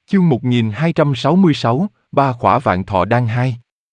Chương 1266, ba khỏa vạn thọ đan 2.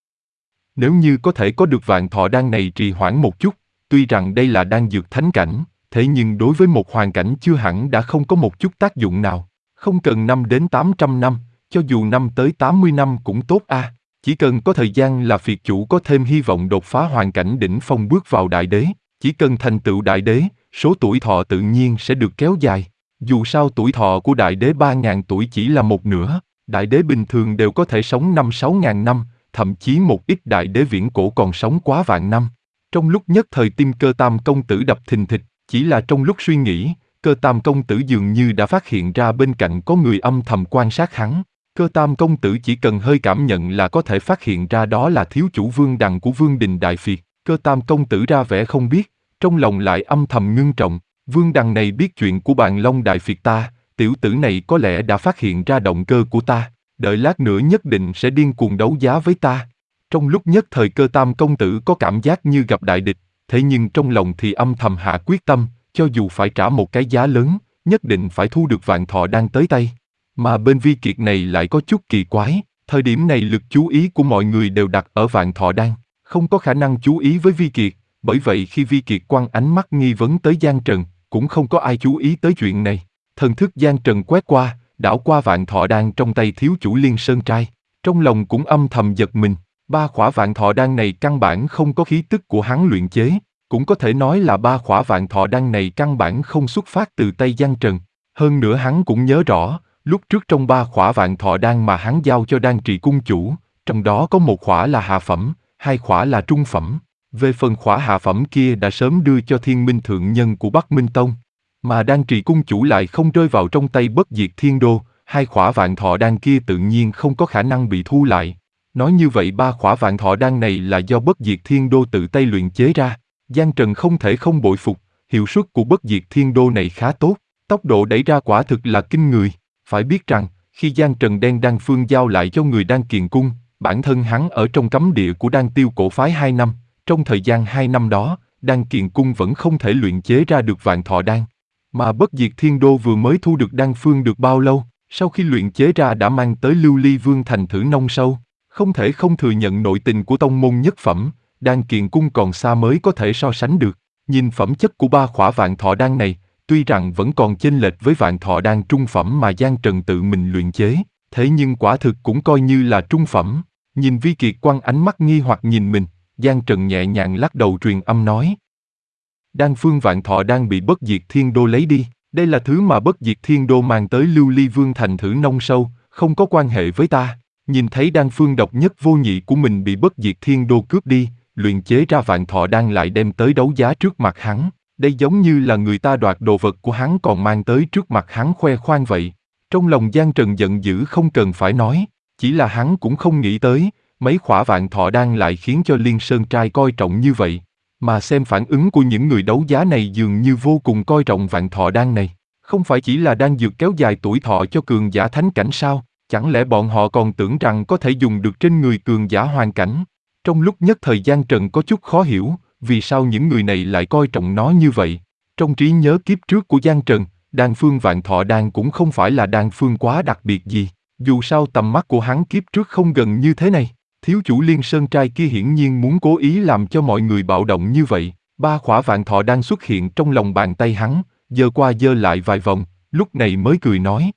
Nếu như có thể có được vạn thọ đan này trì hoãn một chút, tuy rằng đây là đan dược thánh cảnh, thế nhưng đối với một hoàn cảnh chưa hẳn đã không có một chút tác dụng nào. Không cần 5 đến 800 năm, cho dù 5 tới 80 năm cũng tốt a. Chỉ cần có thời gian là phiệt chủ có thêm hy vọng đột phá hoàn cảnh đỉnh phong bước vào đại đế. Chỉ cần thành tựu đại đế, số tuổi thọ tự nhiên sẽ được kéo dài. Dù sao tuổi thọ của đại đế 3.000 tuổi chỉ là một nửa, đại đế bình thường đều có thể sống 5-6.000 năm, thậm chí một ít đại đế viễn cổ còn sống quá vạn năm. Trong lúc nhất thời tim Cơ Tam công tử đập thình thịch, chỉ là trong lúc suy nghĩ, Cơ Tam công tử dường như đã phát hiện ra bên cạnh có người âm thầm quan sát hắn. Cơ Tam công tử chỉ cần hơi cảm nhận là có thể phát hiện ra đó là thiếu chủ Vương Đằng của Vương Đình Đại Phiệt. Cơ Tam công tử ra vẻ không biết, trong lòng lại âm thầm ngưng trọng. Vương Đằng này biết chuyện của Bàn Long Đại Phiệt ta, tiểu tử này có lẽ đã phát hiện ra động cơ của ta, đợi lát nữa nhất định sẽ điên cuồng đấu giá với ta. Trong lúc nhất thời Cơ Tam công tử có cảm giác như gặp đại địch, thế nhưng trong lòng thì âm thầm hạ quyết tâm, cho dù phải trả một cái giá lớn, nhất định phải thu được vạn thọ đan tới tay. Mà bên Vi Kiệt này lại có chút kỳ quái, thời điểm này lực chú ý của mọi người đều đặt ở vạn thọ đan, không có khả năng chú ý với Vi Kiệt, bởi vậy khi Vi Kiệt quăng ánh mắt nghi vấn tới Giang Trần, cũng không có ai chú ý tới chuyện này. Thần thức Giang Trần quét qua, đảo qua vạn thọ đan trong tay thiếu chủ Liên Sơn Trai, trong lòng cũng âm thầm giật mình. Ba khỏa vạn thọ đan này căn bản không có khí tức của hắn luyện chế, cũng có thể nói là ba khỏa vạn thọ đan này căn bản không xuất phát từ tay Giang Trần. Hơn nữa hắn cũng nhớ rõ, lúc trước trong ba khỏa vạn thọ đan mà hắn giao cho Đan Trì cung chủ, trong đó có một khỏa là hạ phẩm, hai khỏa là trung phẩm. Về phần khỏa hạ phẩm kia đã sớm đưa cho Thiên Minh thượng nhân của Bắc Minh Tông, mà Đan Trì cung chủ lại không rơi vào trong tay Bất Diệt Thiên Đô, hai khỏa vạn thọ đan kia tự nhiên không có khả năng bị thu lại. Nói như vậy ba khỏa vạn thọ đan này là do Bất Diệt Thiên Đô tự tay luyện chế ra. Giang Trần không thể không bội phục, hiệu suất của Bất Diệt Thiên Đô này khá tốt, tốc độ đẩy ra quả thực là kinh người. Phải biết rằng, khi Giang Trần đem đan phương giao lại cho người Đan Kiền Cung, bản thân hắn ở trong cấm địa của Đan Tiêu cổ phái 2 năm, trong thời gian 2 năm đó, Đan Kiền Cung vẫn không thể luyện chế ra được vạn thọ đan. Mà Bất Diệt Thiên Đô vừa mới thu được đan phương được bao lâu, sau khi luyện chế ra đã mang tới Lưu Ly Vương thành thử nông sâu, không thể không thừa nhận nội tình của tông môn nhất phẩm, Đan Kiền Cung còn xa mới có thể so sánh được. Nhìn phẩm chất của ba khỏa vạn thọ đan này, tuy rằng vẫn còn chênh lệch với vạn thọ đan trung phẩm mà Giang Trần tự mình luyện chế, thế nhưng quả thực cũng coi như là trung phẩm. Nhìn Vi Kiệt quăng ánh mắt nghi hoặc nhìn mình, Giang Trần nhẹ nhàng lắc đầu truyền âm nói: đan phương vạn thọ đan bị Bất Diệt Thiên Đô lấy đi, đây là thứ mà Bất Diệt Thiên Đô mang tới Lưu Ly Vương thành thử nông sâu, không có quan hệ với ta. Nhìn thấy đan phương độc nhất vô nhị của mình bị Bất Diệt Thiên Đô cướp đi, luyện chế ra vạn thọ đan lại đem tới đấu giá trước mặt hắn, đây giống như là người ta đoạt đồ vật của hắn còn mang tới trước mặt hắn khoe khoang vậy. Trong lòng Giang Trần giận dữ không cần phải nói, chỉ là hắn cũng không nghĩ tới, mấy khỏa vạn thọ đan lại khiến cho Liên Sơn Trai coi trọng như vậy. Mà xem phản ứng của những người đấu giá này dường như vô cùng coi trọng vạn thọ đan này. Không phải chỉ là đan dược kéo dài tuổi thọ cho cường giả thánh cảnh sao? Chẳng lẽ bọn họ còn tưởng rằng có thể dùng được trên người cường giả hoàn cảnh? Trong lúc nhất thời Giang Trần có chút khó hiểu, vì sao những người này lại coi trọng nó như vậy? Trong trí nhớ kiếp trước của Giang Trần, đan phương vạn thọ đan cũng không phải là đan phương quá đặc biệt gì. Dù sao tầm mắt của hắn kiếp trước không gần như thế này. Thiếu chủ Liên Sơn Trai kia hiển nhiên muốn cố ý làm cho mọi người bạo động như vậy. Ba khỏa vạn thọ đan xuất hiện trong lòng bàn tay hắn, giơ qua giơ lại vài vòng, lúc này mới cười nói: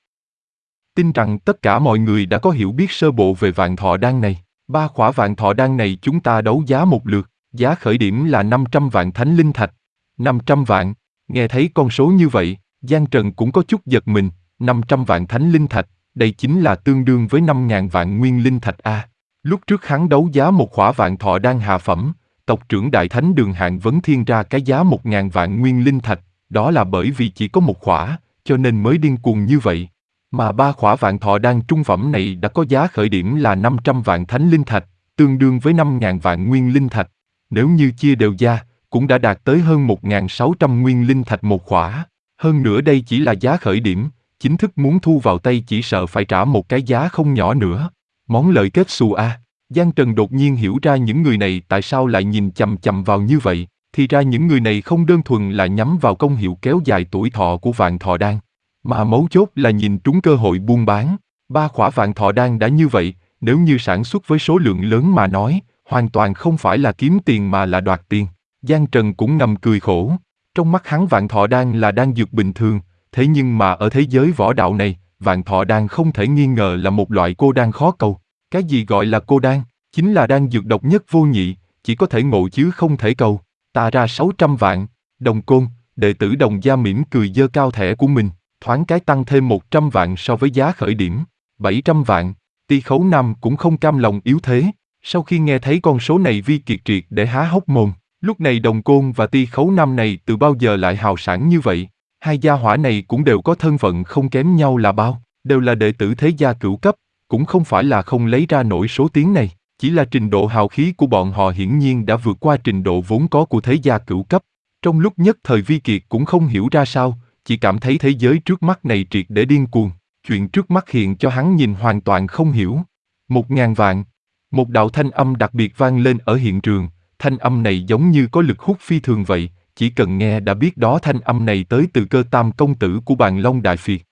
tin rằng tất cả mọi người đã có hiểu biết sơ bộ về vạn thọ đan này. Ba khỏa vạn thọ đan này chúng ta đấu giá một lượt, giá khởi điểm là 500 vạn thánh linh thạch. 500 vạn, nghe thấy con số như vậy, Giang Trần cũng có chút giật mình. 500 vạn thánh linh thạch, đây chính là tương đương với 5.000 vạn nguyên linh thạch a. Lúc trước hắn đấu giá một khỏa vạn thọ đan hạ phẩm, tộc trưởng Đại Thánh Đường Hạng Vấn Thiên ra cái giá 1.000 vạn nguyên linh thạch, đó là bởi vì chỉ có một khỏa, cho nên mới điên cuồng như vậy. Mà ba khỏa vạn thọ đan trung phẩm này đã có giá khởi điểm là 500 vạn thánh linh thạch, tương đương với 5.000 vạn nguyên linh thạch. Nếu như chia đều giá, cũng đã đạt tới hơn 1.600 nguyên linh thạch một khỏa. Hơn nữa đây chỉ là giá khởi điểm, chính thức muốn thu vào tay chỉ sợ phải trả một cái giá không nhỏ nữa. Món lợi kết xù a. Giang Trần đột nhiên hiểu ra những người này tại sao lại nhìn chằm chằm vào như vậy, thì ra những người này không đơn thuần là nhắm vào công hiệu kéo dài tuổi thọ của vạn thọ đan, mà mấu chốt là nhìn trúng cơ hội buôn bán. 3 khỏa vạn thọ đan đã như vậy, nếu như sản xuất với số lượng lớn mà nói, hoàn toàn không phải là kiếm tiền mà là đoạt tiền. Giang Trần cũng ngầm cười khổ. Trong mắt hắn vạn thọ đan là đan dược bình thường, thế nhưng mà ở thế giới võ đạo này, vạn thọ đan không thể nghi ngờ là một loại cô đan khó cầu. Cái gì gọi là cô đan? Chính là đan dược độc nhất vô nhị, chỉ có thể ngộ chứ không thể cầu. Ta ra 600 vạn. Đồng Côn, đệ tử Đồng gia mỉm cười giơ cao thẻ của mình, thoáng cái tăng thêm 100 vạn so với giá khởi điểm. 700 vạn. Ti Khấu Nam cũng không cam lòng yếu thế. Sau khi nghe thấy con số này Vi Kiệt triệt để há hốc mồm. Lúc này Đồng Côn và Ti Khấu Nam này từ bao giờ lại hào sảng như vậy? Hai gia hỏa này cũng đều có thân phận không kém nhau là bao, đều là đệ tử thế gia cửu cấp, cũng không phải là không lấy ra nổi số tiếng này, chỉ là trình độ hào khí của bọn họ hiển nhiên đã vượt qua trình độ vốn có của thế gia cửu cấp. Trong lúc nhất thời Vi Kiệt cũng không hiểu ra sao, chỉ cảm thấy thế giới trước mắt này triệt để điên cuồng, chuyện trước mắt hiện cho hắn nhìn hoàn toàn không hiểu. 1.000 vạn. Một đạo thanh âm đặc biệt vang lên ở hiện trường, thanh âm này giống như có lực hút phi thường vậy, chỉ cần nghe đã biết đó thanh âm này tới từ Cơ Tam công tử của Bàn Long Đại Phiệt.